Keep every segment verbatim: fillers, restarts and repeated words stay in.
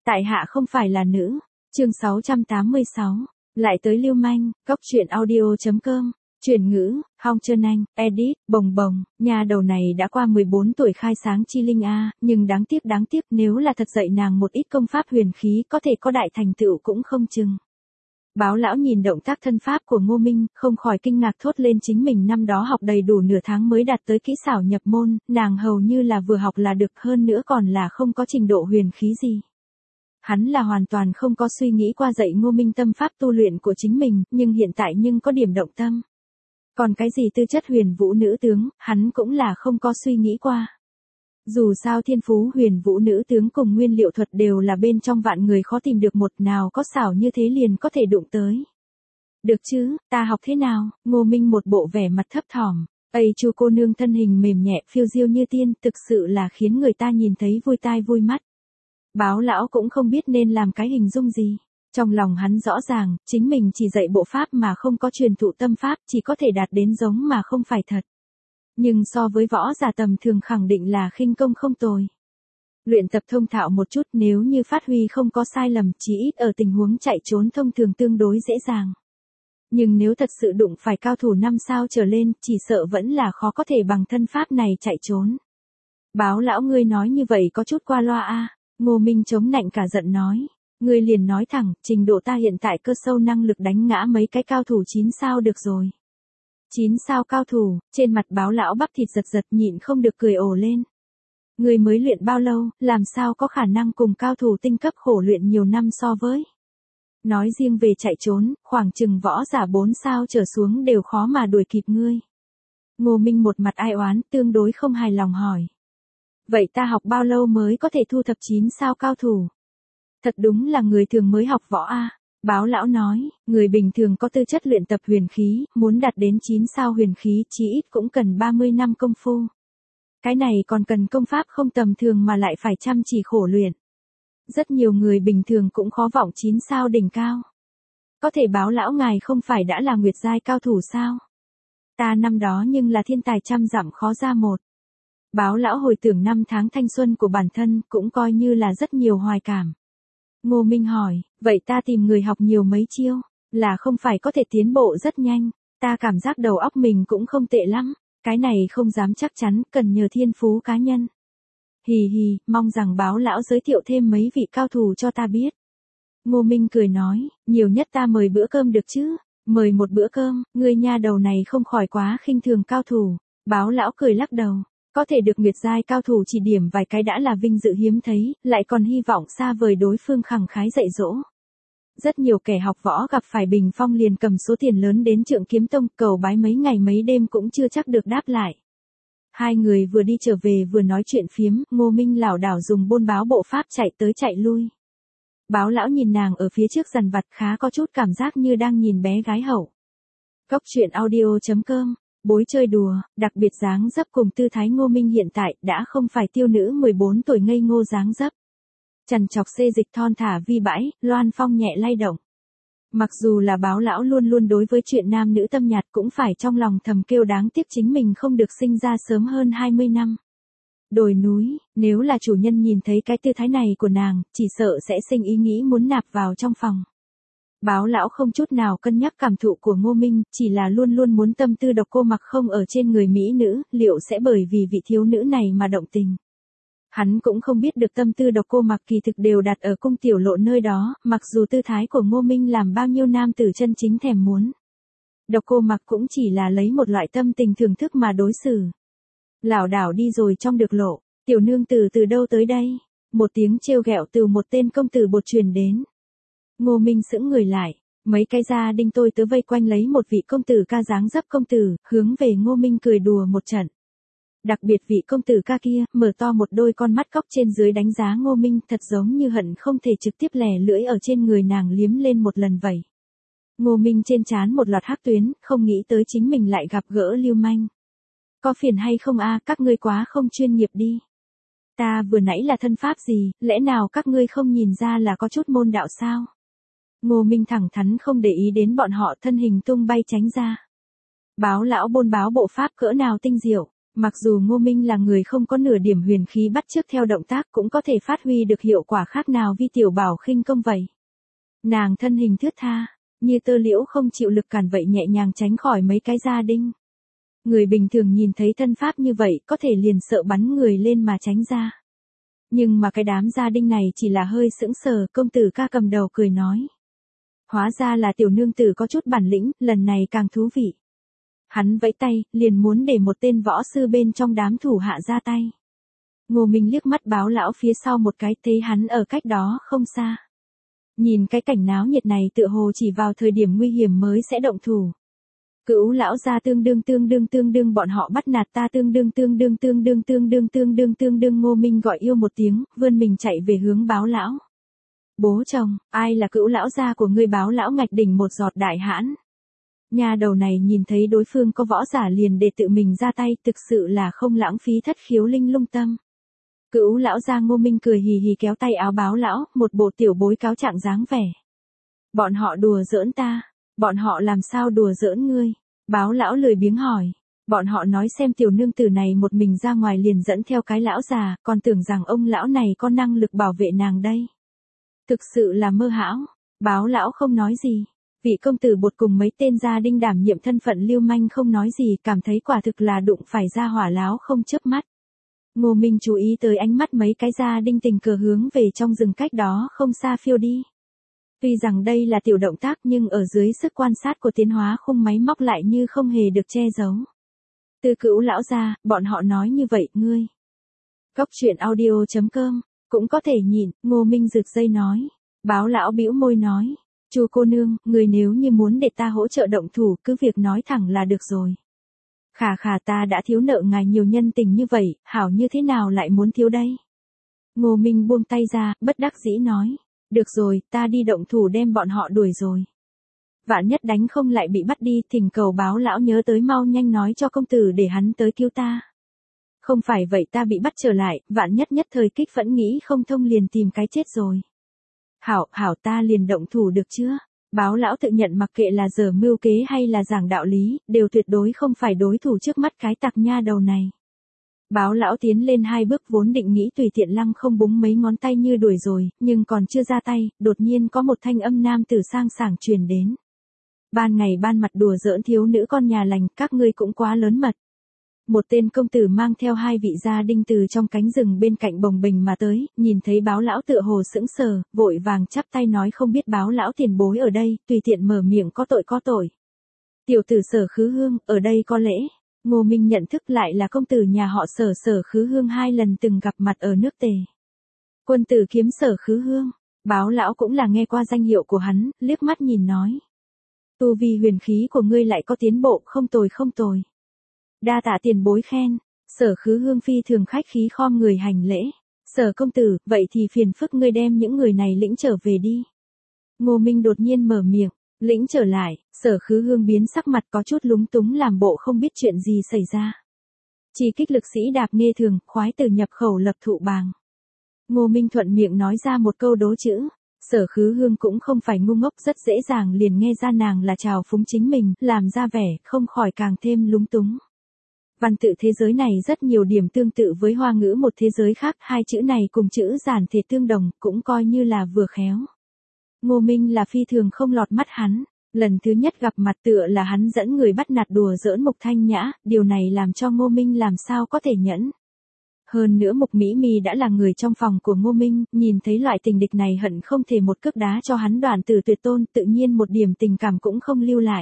Tại hạ không phải là nữ. Chương sáu trăm tám mươi sáu. Lại tới lưu manh, góc truyện audio chấm com. Chuyển ngữ, Hong Trân Anh, edit, bồng bồng, nhà đầu này đã qua mười bốn tuổi khai sáng chi linh a, nhưng đáng tiếc đáng tiếc nếu là thật dạy nàng một ít công pháp huyền khí có thể có đại thành tựu cũng không chừng. Báo lão nhìn động tác thân pháp của Ngô Minh, không khỏi kinh ngạc thốt lên chính mình năm đó học đầy đủ nửa tháng mới đạt tới kỹ xảo nhập môn, nàng hầu như là vừa học là được, hơn nữa còn là không có trình độ huyền khí gì. Hắn là hoàn toàn không có suy nghĩ qua dạy Ngô Minh tâm pháp tu luyện của chính mình, nhưng hiện tại nhưng có điểm động tâm. Còn cái gì tư chất huyền vũ nữ tướng, hắn cũng là không có suy nghĩ qua. Dù sao thiên phú huyền vũ nữ tướng cùng nguyên liệu thuật đều là bên trong vạn người khó tìm được một nào có xảo như thế liền có thể đụng tới. Được chứ, ta học thế nào? Ngô Minh một bộ vẻ mặt thấp thỏm. Ây chu cô nương thân hình mềm nhẹ phiêu diêu như tiên, thực sự là khiến người ta nhìn thấy vui tai vui mắt. Báo lão cũng không biết nên làm cái hình dung gì. Trong lòng hắn rõ ràng, chính mình chỉ dạy bộ pháp mà không có truyền thụ tâm pháp, chỉ có thể đạt đến giống mà không phải thật. Nhưng so với võ giả tầm thường khẳng định là khinh công không tồi. Luyện tập thông thạo một chút, nếu như phát huy không có sai lầm, chỉ ít ở tình huống chạy trốn thông thường tương đối dễ dàng. Nhưng nếu thật sự đụng phải cao thủ năm sao trở lên, chỉ sợ vẫn là khó có thể bằng thân pháp này chạy trốn. Báo lão ngươi nói như vậy có chút qua loa a. Ngô Minh chống nạnh cả giận nói. Ngươi liền nói thẳng, trình độ ta hiện tại cơ sâu năng lực đánh ngã mấy cái cao thủ chín sao được rồi. Chín sao cao thủ, trên mặt báo lão bắp thịt giật giật nhịn không được cười ồ lên. Ngươi mới luyện bao lâu, làm sao có khả năng cùng cao thủ tinh cấp khổ luyện nhiều năm so với. Nói riêng về chạy trốn, khoảng chừng võ giả bốn sao trở xuống đều khó mà đuổi kịp ngươi. Ngô Minh một mặt ai oán, tương đối không hài lòng hỏi. Vậy ta học bao lâu mới có thể thu thập chín sao cao thủ? Thật đúng là người thường mới học võ a. Báo lão nói, người bình thường có tư chất luyện tập huyền khí, muốn đạt đến chín sao huyền khí chí ít cũng cần ba mươi năm công phu. Cái này còn cần công pháp không tầm thường mà lại phải chăm chỉ khổ luyện. Rất nhiều người bình thường cũng khó vọng chín sao đỉnh cao. Có thể báo lão ngài không phải đã là nguyệt giai cao thủ sao? Ta năm đó nhưng là thiên tài trăm dặm khó ra một. Báo lão hồi tưởng năm tháng thanh xuân của bản thân cũng coi như là rất nhiều hoài cảm. Ngô Minh hỏi, vậy ta tìm người học nhiều mấy chiêu, là không phải có thể tiến bộ rất nhanh, ta cảm giác đầu óc mình cũng không tệ lắm, cái này không dám chắc chắn, cần nhờ thiên phú cá nhân. Hì hì, mong rằng báo lão giới thiệu thêm mấy vị cao thủ cho ta biết. Ngô Minh cười nói, nhiều nhất ta mời bữa cơm được chứ, mời một bữa cơm, ngươi nha đầu này không khỏi quá khinh thường cao thủ. Báo lão cười lắc đầu. Có thể được nguyệt giai cao thủ chỉ điểm vài cái đã là vinh dự hiếm thấy, lại còn hy vọng xa vời đối phương khẳng khái dạy dỗ. Rất nhiều kẻ học võ gặp phải bình phong liền cầm số tiền lớn đến Trượng Kiếm Tông cầu bái mấy ngày mấy đêm cũng chưa chắc được đáp lại. Hai người vừa đi trở về vừa nói chuyện phiếm, Ngô Minh lảo đảo dùng bôn báo bộ pháp chạy tới chạy lui. Báo lão nhìn nàng ở phía trước dằn vặt khá có chút cảm giác như đang nhìn bé gái hậu. Góc truyện audio chấm com. Bối chơi đùa, đặc biệt dáng dấp cùng tư thái Ngô Minh hiện tại đã không phải tiêu nữ mười bốn tuổi ngây ngô dáng dấp. Trần trọc xê dịch thon thả vi bãi, loan phong nhẹ lay động. Mặc dù là báo lão luôn luôn đối với chuyện nam nữ tâm nhạt cũng phải trong lòng thầm kêu đáng tiếc chính mình không được sinh ra sớm hơn hai mươi năm. Đồi núi, nếu là chủ nhân nhìn thấy cái tư thái này của nàng, chỉ sợ sẽ sinh ý nghĩ muốn nạp vào trong phòng. Báo lão không chút nào cân nhắc cảm thụ của Ngô Minh, chỉ là luôn luôn muốn tâm tư độc cô mặc không ở trên người mỹ nữ, liệu sẽ bởi vì vị thiếu nữ này mà động tình. Hắn cũng không biết được tâm tư độc cô mặc kỳ thực đều đặt ở cung tiểu lộ nơi đó, mặc dù tư thái của Ngô Minh làm bao nhiêu nam tử chân chính thèm muốn. Độc cô mặc cũng chỉ là lấy một loại tâm tình thưởng thức mà đối xử. Lảo đảo đi rồi trong được lộ, tiểu nương tử từ đâu tới đây? Một tiếng trêu ghẹo từ một tên công tử bột truyền đến. Ngô Minh sững người lại, mấy cái gia đinh tôi tớ vây quanh lấy một vị công tử ca dáng dấp công tử, hướng về Ngô Minh cười đùa một trận. Đặc biệt vị công tử ca kia, mở to một đôi con mắt cóc trên dưới đánh giá Ngô Minh thật giống như hận không thể trực tiếp lè lưỡi ở trên người nàng liếm lên một lần vậy. Ngô Minh trên trán một loạt hắc tuyến, không nghĩ tới chính mình lại gặp gỡ lưu manh. Có phiền hay không a, các ngươi quá không chuyên nghiệp đi. Ta vừa nãy là thân pháp gì, lẽ nào các ngươi không nhìn ra là có chút môn đạo sao? Ngô Minh thẳng thắn không để ý đến bọn họ thân hình tung bay tránh ra. Báo lão bôn báo bộ pháp cỡ nào tinh diệu, Mặc dù Ngô Minh là người không có nửa điểm huyền khí bắt chước theo động tác cũng có thể phát huy được hiệu quả khác nào vi tiểu bảo khinh công vậy. Nàng thân hình thướt tha, như tơ liễu không chịu lực cản vậy nhẹ nhàng tránh khỏi mấy cái gia đinh. Người bình thường nhìn thấy thân pháp như vậy có thể liền sợ bắn người lên mà tránh ra. Nhưng mà cái đám gia đinh này chỉ là hơi sững sờ, công tử ca cầm đầu cười nói. Hóa ra là tiểu nương tử có chút bản lĩnh, lần này càng thú vị. Hắn vẫy tay, liền muốn để một tên võ sư bên trong đám thủ hạ ra tay. Ngô Minh liếc mắt Báo lão phía sau một cái, thấy hắn ở cách đó không xa. Nhìn cái cảnh náo nhiệt này tựa hồ chỉ vào thời điểm nguy hiểm mới sẽ động thủ. Cửu lão gia tương đương tương đương tương đương bọn họ bắt nạt ta tương đương tương đương tương đương tương đương tương đương tương đương Ngô Minh gọi yêu một tiếng, vươn mình chạy về hướng Báo lão. Bố chồng, ai là cửu lão gia của ngươi? Báo lão ngạch đỉnh một giọt đại hãn. Nhà đầu này nhìn thấy đối phương có võ giả liền để tự mình ra tay, thực sự là không lãng phí thất khiếu linh lung tâm. Cửu lão gia Ngô Minh cười hì hì kéo tay áo Báo lão, một bộ tiểu bối cáo trạng dáng vẻ. Bọn họ đùa giỡn ta, bọn họ làm sao đùa giỡn ngươi? Báo lão lười biếng hỏi. Bọn họ nói xem tiểu nương tử này một mình ra ngoài liền dẫn theo cái lão già, còn tưởng rằng ông lão này có năng lực bảo vệ nàng đây. Thực sự là mơ hão. Báo lão không nói gì. Vị công tử bột cùng mấy tên gia đinh đảm nhiệm thân phận lưu manh không nói gì, cảm thấy quả thực là đụng phải ra hỏa láo không chớp mắt. Ngô Minh chú ý tới ánh mắt mấy cái gia đinh tình cờ hướng về trong rừng cách đó không xa phiêu đi. Tuy rằng đây là tiểu động tác nhưng ở dưới sức quan sát của tiến hóa khung máy móc lại như không hề được che giấu. Từ Cửu lão gia, bọn họ nói như vậy, ngươi. Cốc truyện audio chấm com, cũng có thể nhìn, Ngô Minh rực dây nói. Báo lão bĩu môi nói. Chu cô nương, người nếu như muốn để ta hỗ trợ động thủ cứ việc nói thẳng là được rồi. Khà khà, ta đã thiếu nợ ngài nhiều nhân tình như vậy, hảo như thế nào lại muốn thiếu đây? Ngô Minh buông tay ra, bất đắc dĩ nói. Được rồi, ta đi động thủ đem bọn họ đuổi rồi. Vạn nhất đánh không lại bị bắt đi, thỉnh cầu Báo lão nhớ tới mau nhanh nói cho công tử để hắn tới cứu ta. Không phải vậy ta bị bắt trở lại, vạn nhất nhất thời kích phẫn nghĩ không thông liền tìm cái chết rồi. Hảo, hảo, ta liền động thủ được chưa? Báo lão tự nhận mặc kệ là giở mưu kế hay là giảng đạo lý, đều tuyệt đối không phải đối thủ trước mắt cái tặc nha đầu này. Báo lão tiến lên hai bước vốn định nghĩ tùy tiện lăng không búng mấy ngón tay như đuổi rồi, nhưng còn chưa ra tay, đột nhiên có một thanh âm nam tử sang sảng truyền đến. Ban ngày ban mặt đùa giỡn thiếu nữ con nhà lành, các ngươi cũng quá lớn mật. Một tên công tử mang theo hai vị gia đinh từ trong cánh rừng bên cạnh bồng bềnh mà tới, nhìn thấy Báo lão tựa hồ sững sờ, vội vàng chắp tay nói không biết Báo lão tiền bối ở đây, tùy tiện mở miệng có tội có tội. Tiểu tử Sở Khứ Hương, ở đây có lễ. Ngô Minh nhận thức lại là công tử nhà họ Sở Sở Khứ Hương hai lần từng gặp mặt ở nước Tề. Quân tử kiếm Sở Khứ Hương, Báo lão cũng là nghe qua danh hiệu của hắn, liếc mắt nhìn nói. Tu vi huyền khí của ngươi lại có tiến bộ, không tồi không tồi. Đa tạ tiền bối khen. Sở Khứ Hương phi thường khách khí khom người hành lễ. Sở công tử, vậy thì phiền phức ngươi đem những người này lĩnh trở về đi. Ngô Minh đột nhiên mở miệng, lĩnh trở lại. Sở Khứ Hương biến sắc mặt có chút lúng túng làm bộ không biết chuyện gì xảy ra. Chỉ kích lực sĩ đạp nghe thường, khoái từ nhập khẩu lập thụ bàng. Ngô Minh thuận miệng nói ra một câu đố chữ. Sở Khứ Hương cũng không phải ngu ngốc, rất dễ dàng liền nghe ra nàng là trào phúng chính mình, làm ra vẻ, không khỏi càng thêm lúng túng. Văn tự thế giới này rất nhiều điểm tương tự với hoa ngữ một thế giới khác, hai chữ này cùng chữ giản thể tương đồng, cũng coi như là vừa khéo. Ngô Minh là phi thường không lọt mắt hắn, lần thứ nhất gặp mặt tựa là hắn dẫn người bắt nạt đùa giỡn Mục Thanh Nhã, điều này làm cho Ngô Minh làm sao có thể nhẫn. Hơn nữa Mục Mỹ Mi đã là người trong phòng của Ngô Minh, nhìn thấy loại tình địch này hận không thể một cước đá cho hắn đoạn tử tuyệt tôn, tự nhiên một điểm tình cảm cũng không lưu lại.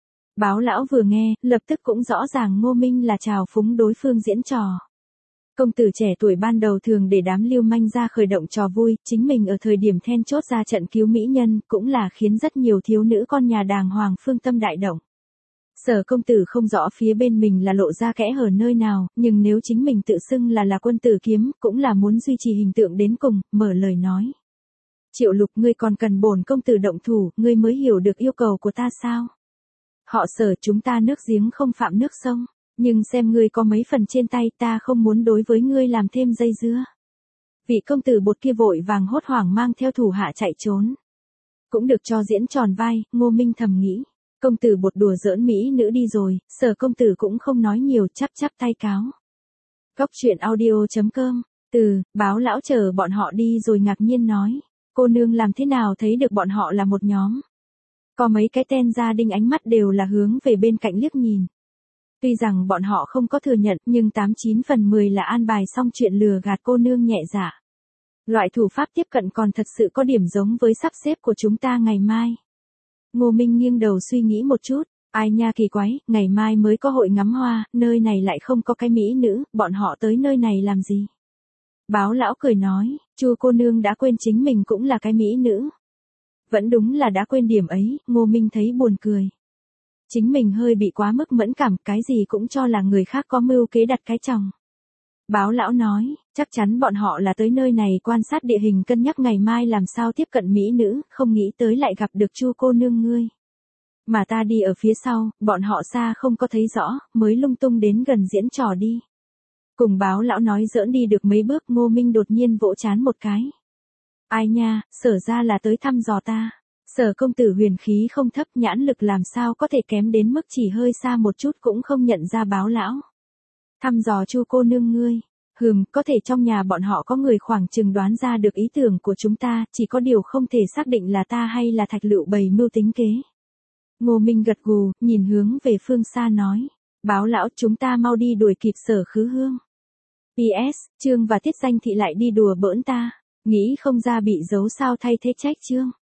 Báo lão vừa nghe, lập tức cũng rõ ràng Ngô Minh là trào phúng đối phương diễn trò. Công tử trẻ tuổi ban đầu thường để đám lưu manh ra khởi động trò vui, chính mình ở thời điểm then chốt ra trận cứu mỹ nhân, cũng là khiến rất nhiều thiếu nữ con nhà đàng hoàng phương tâm đại động. Sở công tử không rõ phía bên mình là lộ ra kẽ hở nơi nào, nhưng nếu chính mình tự xưng là là quân tử kiếm, cũng là muốn duy trì hình tượng đến cùng, mở lời nói. Triệu Lục, ngươi còn cần bổn công tử động thủ, ngươi mới hiểu được yêu cầu của ta sao? Họ Sở, chúng ta nước giếng không phạm nước sông, nhưng xem ngươi có mấy phần trên tay, ta không muốn đối với ngươi làm thêm dây dưa. Vị công tử bột kia vội vàng hốt hoảng mang theo thủ hạ chạy trốn. Cũng được cho diễn tròn vai, Ngô Minh thầm nghĩ. Công tử bột đùa giỡn mỹ nữ đi rồi, Sở công tử cũng không nói nhiều, chắp chắp tay cáo. Góc truyện audio.com, từ, Báo lão chờ bọn họ đi rồi ngạc nhiên nói. Cô nương làm thế nào thấy được bọn họ là một nhóm? Có mấy cái tên gia đình ánh mắt đều là hướng về bên cạnh liếc nhìn. Tuy rằng bọn họ không có thừa nhận nhưng tám chín phần mười là an bài xong chuyện lừa gạt cô nương nhẹ dạ. Loại thủ pháp tiếp cận còn thật sự có điểm giống với sắp xếp của chúng ta ngày mai. Ngô Minh nghiêng đầu suy nghĩ một chút, ai nha kỳ quái, ngày mai mới có hội ngắm hoa, nơi này lại không có cái mỹ nữ, bọn họ tới nơi này làm gì? Báo lão cười nói, Chu cô nương đã quên chính mình cũng là cái mỹ nữ. Vẫn đúng là đã quên điểm ấy, Ngô Minh thấy buồn cười. Chính mình hơi bị quá mức mẫn cảm, cái gì cũng cho là người khác có mưu kế đặt cái chồng. Báo lão nói, chắc chắn bọn họ là tới nơi này quan sát địa hình cân nhắc ngày mai làm sao tiếp cận mỹ nữ, không nghĩ tới lại gặp được Chu cô nương ngươi. Mà ta đi ở phía sau, bọn họ xa không có thấy rõ, mới lung tung đến gần diễn trò đi. Cùng báo lão nói giỡn đi được mấy bước, Ngô Minh đột nhiên vỗ chán một cái. Ai nha, Sở ra là tới thăm dò ta. Sở công tử huyền khí không thấp, nhãn lực làm sao có thể kém đến mức chỉ hơi xa một chút cũng không nhận ra báo lão. Thăm dò Chu cô nương ngươi. Hừm, có thể trong nhà bọn họ có người khoảng chừng đoán ra được ý tưởng của chúng ta, chỉ có điều không thể xác định là ta hay là Thạch Lựu bày mưu tính kế. Ngô Minh gật gù, nhìn hướng về phương xa nói. Báo lão, chúng ta mau đi đuổi kịp Sở Khứ Hương. pê ét, Trương và Tiết Danh Thị lại đi đùa bỡn ta. Nghĩ không ra bị giấu sao thay thế trách Trương.